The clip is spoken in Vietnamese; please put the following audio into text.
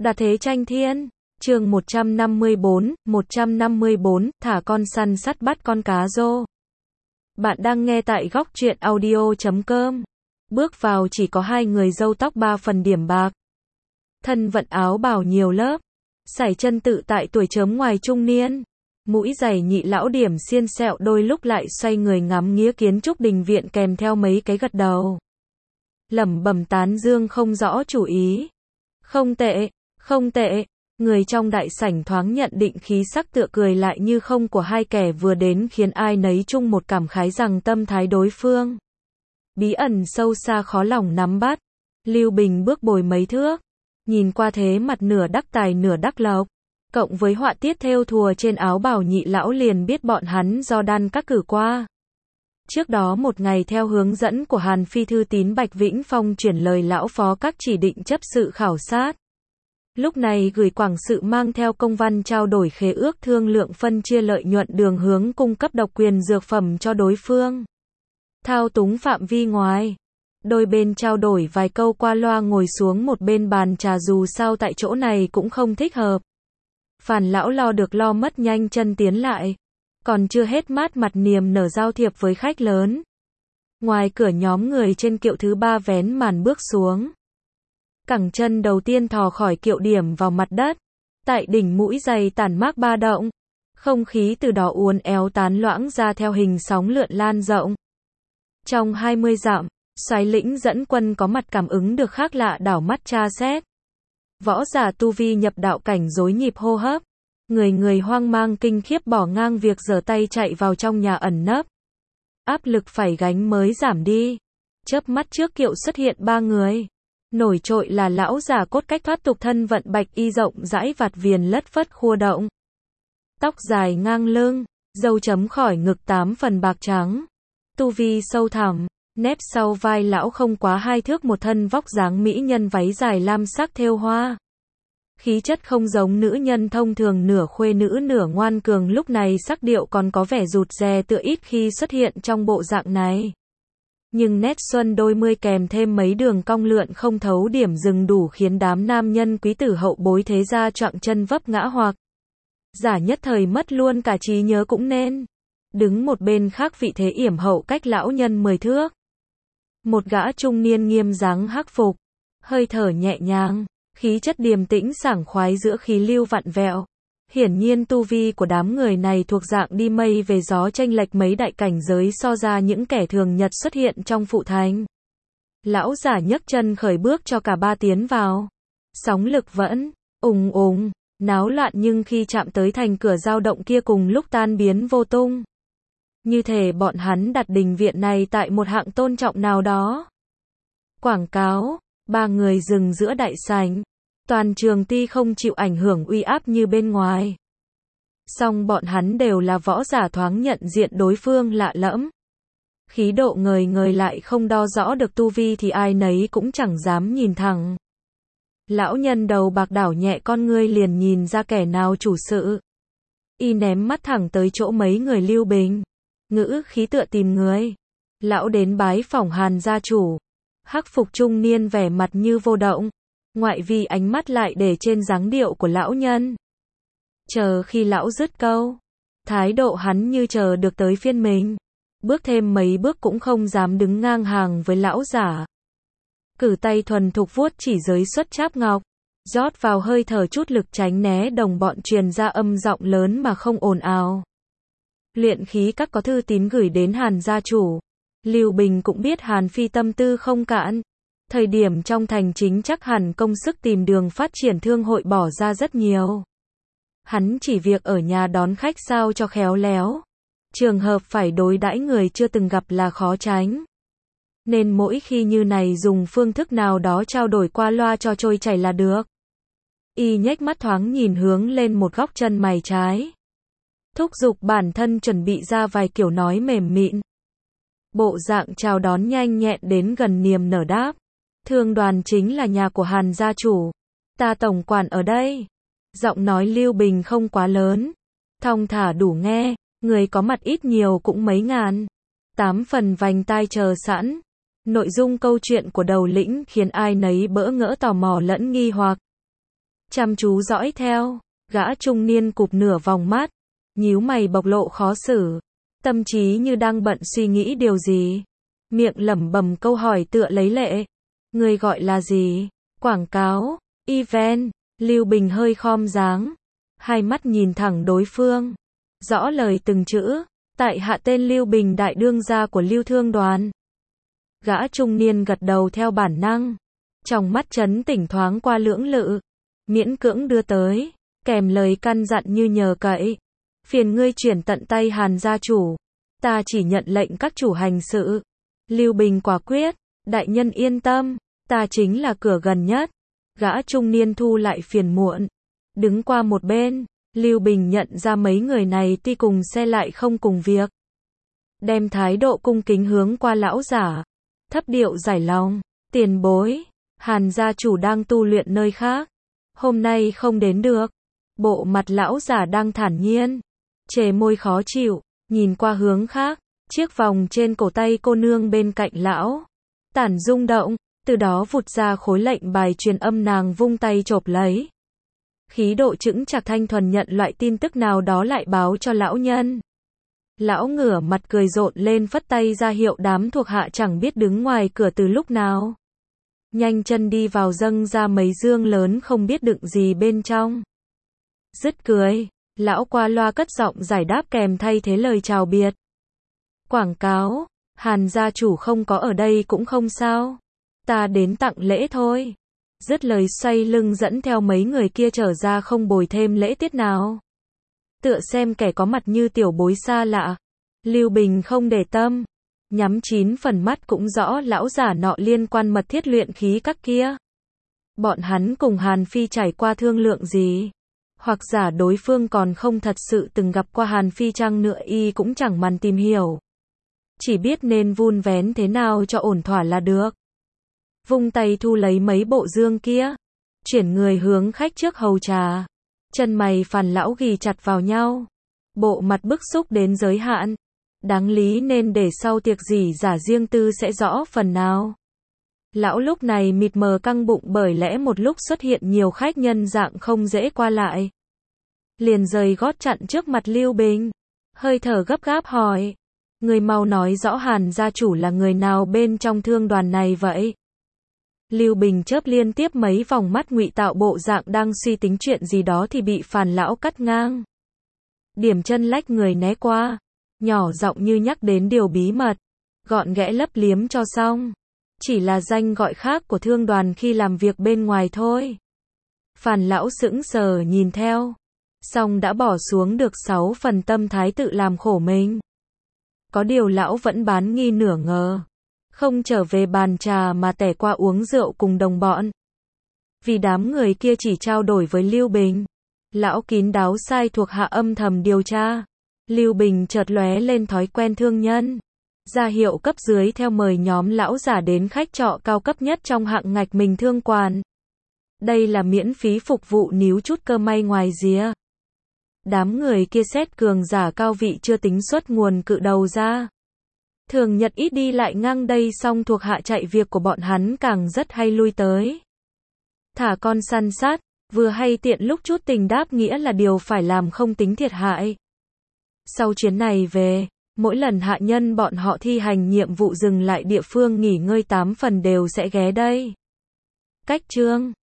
Đà thế tranh thiên, chương 154, thả con săn sắt bắt con cá rô. Bạn đang nghe tại góc truyện audio.com. Bước vào chỉ có hai người râu tóc ba phần điểm bạc. Thân vận áo bào nhiều lớp. Sải chân tự tại tuổi chớm ngoài trung niên. Mũi dày nhị lão điểm xiên sẹo đôi lúc lại xoay người ngắm nghía kiến trúc đình viện kèm theo mấy cái gật đầu. Lẩm bẩm tán dương không rõ chủ ý. Không tệ, không tệ. Người trong đại sảnh thoáng nhận định khí sắc tựa cười lại như không của hai kẻ vừa đến khiến ai nấy chung một cảm khái rằng tâm thái đối phương bí ẩn sâu xa khó lòng nắm bắt. Lưu Bình bước bồi mấy thước, nhìn qua thế mặt nửa đắc tài nửa đắc lộc, cộng với họa tiết thêu thùa trên áo bào nhị lão liền biết bọn hắn do đan các cử qua. Trước đó một ngày theo hướng dẫn của Hàn Phi thư tín Bạch Vĩnh Phong chuyển lời lão phó các chỉ định chấp sự khảo sát. Lúc này gửi quảng sự mang theo công văn trao đổi khế ước thương lượng phân chia lợi nhuận đường hướng cung cấp độc quyền dược phẩm cho đối phương. Thao túng phạm vi ngoài. Đôi bên trao đổi vài câu qua loa ngồi xuống một bên bàn trà dù sao tại chỗ này cũng không thích hợp. Phàn lão lo được lo mất nhanh chân tiến lại. Còn chưa hết mát mặt niềm nở giao thiệp với khách lớn. Ngoài cửa nhóm người trên kiệu thứ ba vén màn bước xuống. Cẳng chân đầu tiên thò khỏi kiệu điểm vào mặt đất. Tại đỉnh mũi giày tản mác ba động. Không khí từ đó uốn éo tán loãng ra theo hình sóng lượn lan rộng. Trong 20 dặm, soái lĩnh dẫn quân có mặt cảm ứng được khác lạ đảo mắt tra xét. Võ giả tu vi nhập đạo cảnh rối nhịp hô hấp. Người hoang mang kinh khiếp bỏ ngang việc giở tay chạy vào trong nhà ẩn nấp. Áp lực phải gánh mới giảm đi. Chớp mắt trước kiệu xuất hiện ba người. Nổi trội là lão già cốt cách thoát tục thân vận bạch y rộng rãi vạt viền lất phất khua động. Tóc dài ngang lưng, râu chấm khỏi ngực 8 phần bạc trắng. Tu vi sâu thẳm, nép sau vai lão không quá 2 thước một thân vóc dáng mỹ nhân váy dài lam sắc thêu hoa. Khí chất không giống nữ nhân thông thường nửa khuê nữ nửa ngoan cường lúc này sắc điệu còn có vẻ rụt rè tựa ít khi xuất hiện trong bộ dạng này. Nhưng nét xuân đôi mươi kèm thêm mấy đường cong lượn không thấu điểm dừng đủ khiến đám nam nhân quý tử hậu bối thế gia choạng chân vấp ngã hoặc giả nhất thời mất luôn cả trí nhớ cũng nên. Đứng một bên khác vị thế yểm hậu cách lão nhân 10 thước. Một gã trung niên nghiêm dáng hắc phục, hơi thở nhẹ nhàng, khí chất điềm tĩnh sảng khoái giữa khí lưu vặn vẹo. Hiển nhiên tu vi của đám người này thuộc dạng đi mây về gió chênh lệch mấy đại cảnh giới so ra những kẻ thường nhật xuất hiện trong phụ thành. Lão giả nhấc chân khởi bước cho cả ba tiến vào. Sóng lực vẫn ùng ùng, náo loạn nhưng khi chạm tới thành cửa dao động kia cùng lúc tan biến vô tung. Như thể bọn hắn đặt đình viện này tại một hạng tôn trọng nào đó. Quảng cáo, ba người dừng giữa đại sảnh. Toàn trường tuy không chịu ảnh hưởng uy áp như bên ngoài. Song bọn hắn đều là võ giả thoáng nhận diện đối phương lạ lẫm. Khí độ ngời ngời lại không đo rõ được tu vi thì ai nấy cũng chẳng dám nhìn thẳng. Lão nhân đầu bạc đảo nhẹ con ngươi liền nhìn ra kẻ nào chủ sự. Y ném mắt thẳng tới chỗ mấy người Lưu Bình. Ngữ khí tựa tìm người. Lão đến bái phỏng Hàn gia chủ. Hắc phục trung niên vẻ mặt như vô động. Ngoại vi ánh mắt lại để trên dáng điệu của lão nhân. Chờ khi lão dứt câu. Thái độ hắn như chờ được tới phiên mình. Bước thêm mấy bước cũng không dám đứng ngang hàng với lão giả. Cử tay thuần thục vuốt chỉ giới xuất cháp ngọc. Rót vào hơi thở chút lực tránh né đồng bọn truyền ra âm giọng lớn mà không ồn ào. Luyện khí các có thư tín gửi đến Hàn gia chủ. Lưu Bình cũng biết Hàn Phi tâm tư không cạn. Thời điểm trong thành chính chắc hẳn công sức tìm đường phát triển thương hội bỏ ra rất nhiều. Hắn chỉ việc ở nhà đón khách sao cho khéo léo. Trường hợp phải đối đãi người chưa từng gặp là khó tránh. Nên mỗi khi như này dùng phương thức nào đó trao đổi qua loa cho trôi chảy là được. Y nhếch mắt thoáng nhìn hướng lên một góc chân mày trái. Thúc giục bản thân chuẩn bị ra vài kiểu nói mềm mịn. Bộ dạng chào đón nhanh nhẹn đến gần niềm nở đáp. Thương đoàn chính là nhà của Hàn gia chủ. Ta tổng quản ở đây. Giọng nói Lưu Bình không quá lớn. Thong thả đủ nghe. Người có mặt ít nhiều cũng mấy ngàn. 8 phần vành tai chờ sẵn. Nội dung câu chuyện của đầu lĩnh khiến ai nấy bỡ ngỡ tò mò lẫn nghi hoặc. chăm chú dõi theo, gã trung niên cụp nửa vòng mắt, nhíu mày bộc lộ khó xử, tâm trí như đang bận suy nghĩ điều gì, miệng lẩm bẩm câu hỏi tựa lấy lệ. Người gọi là gì? Quảng cáo, event, Lưu Bình hơi khom dáng, hai mắt nhìn thẳng đối phương, rõ lời từng chữ, tại hạ tên Lưu Bình, đại đương gia của Lưu Thương đoàn. Gã trung niên gật đầu theo bản năng, trong mắt trấn tỉnh thoáng qua lưỡng lự, miễn cưỡng đưa tới, kèm lời căn dặn như nhờ cậy. Phiền ngươi chuyển tận tay Hàn gia chủ, ta chỉ nhận lệnh các chủ hành sự. Lưu Bình quả quyết, đại nhân yên tâm, ta chính là cửa gần nhất. Gã trung niên thu lại phiền muộn, đứng qua một bên. Lưu Bình nhận ra mấy người này tuy cùng xe lại không cùng việc. Đem thái độ cung kính hướng qua lão giả, thấp điệu giải lòng, tiền bối, Hàn gia chủ đang tu luyện nơi khác, hôm nay không đến được. Bộ mặt lão giả đang thản nhiên, chề môi khó chịu, nhìn qua hướng khác, chiếc vòng trên cổ tay cô nương bên cạnh lão tản rung động, từ đó vụt ra khối lệnh bài truyền âm, nàng vung tay chộp lấy. Khí độ chững chạc thanh thuần nhận loại tin tức nào đó lại báo cho lão nhân. Lão ngửa mặt cười rộn lên, phất tay ra hiệu đám thuộc hạ chẳng biết đứng ngoài cửa từ lúc nào. Nhanh chân đi vào, dâng ra mấy dương lớn không biết đựng gì bên trong. Dứt cười, lão qua loa cất giọng giải đáp kèm thay thế lời chào biệt. Quảng cáo, Hàn gia chủ không có ở đây cũng không sao. Ta đến tặng lễ thôi. Dứt lời xoay lưng dẫn theo mấy người kia trở ra, không bồi thêm lễ tiết nào. Tựa xem kẻ có mặt như tiểu bối xa lạ. Lưu Bình không để tâm, nhắm 9 phần mắt cũng rõ lão giả nọ liên quan mật thiết luyện khí các kia. Bọn hắn cùng Hàn Phi trải qua thương lượng gì? Hoặc giả đối phương còn không thật sự từng gặp qua Hàn Phi chăng nữa, y cũng chẳng màn tìm hiểu. Chỉ biết nên vun vén thế nào cho ổn thỏa là được. Vung tay thu lấy mấy bộ dương kia, chuyển người hướng khách trước hầu trà. Chân mày Phàn lão ghì chặt vào nhau, bộ mặt bức xúc đến giới hạn. Đáng lý nên để sau tiệc rỉ giả riêng tư sẽ rõ phần nào. Lão lúc này mịt mờ căng bụng, bởi lẽ một lúc xuất hiện nhiều khách nhân dạng không dễ qua lại. Liền rời gót chặn trước mặt Lưu Bình, hơi thở gấp gáp hỏi: người mau nói rõ Hàn gia chủ là người nào bên trong thương đoàn này vậy? Lưu Bình chớp liên tiếp mấy vòng mắt, ngụy tạo bộ dạng đang suy tính chuyện gì đó thì bị Phàn lão cắt ngang. Điểm chân lách người né qua, nhỏ giọng như nhắc đến điều bí mật, gọn ghẽ lấp liếm cho xong. Chỉ là danh gọi khác của thương đoàn khi làm việc bên ngoài thôi. Phàn lão sững sờ nhìn theo, xong đã bỏ xuống được 6 phần tâm thái tự làm khổ mình. Có điều lão vẫn bán nghi nửa ngờ, không trở về bàn trà mà tẻ qua uống rượu cùng đồng bọn. Vì đám người kia chỉ trao đổi với Lưu Bình, lão kín đáo sai thuộc hạ âm thầm điều tra. Lưu Bình chợt lóe lên thói quen thương nhân, ra hiệu cấp dưới theo mời nhóm lão giả đến khách trọ cao cấp nhất trong hạng ngạch mình thương quản. Đây là miễn phí phục vụ, níu chút cơ may ngoài rìa. Đám người kia xét cường giả cao vị chưa tính xuất nguồn cự đầu ra. Thường nhật ít đi lại ngang đây, xong thuộc hạ chạy việc của bọn hắn càng rất hay lui tới. Thả con săn sát, vừa hay tiện lúc chút tình đáp nghĩa là điều phải làm, không tính thiệt hại. Sau chuyến này về, mỗi lần hạ nhân bọn họ thi hành nhiệm vụ dừng lại địa phương nghỉ ngơi 8 phần đều sẽ ghé đây. Cách chương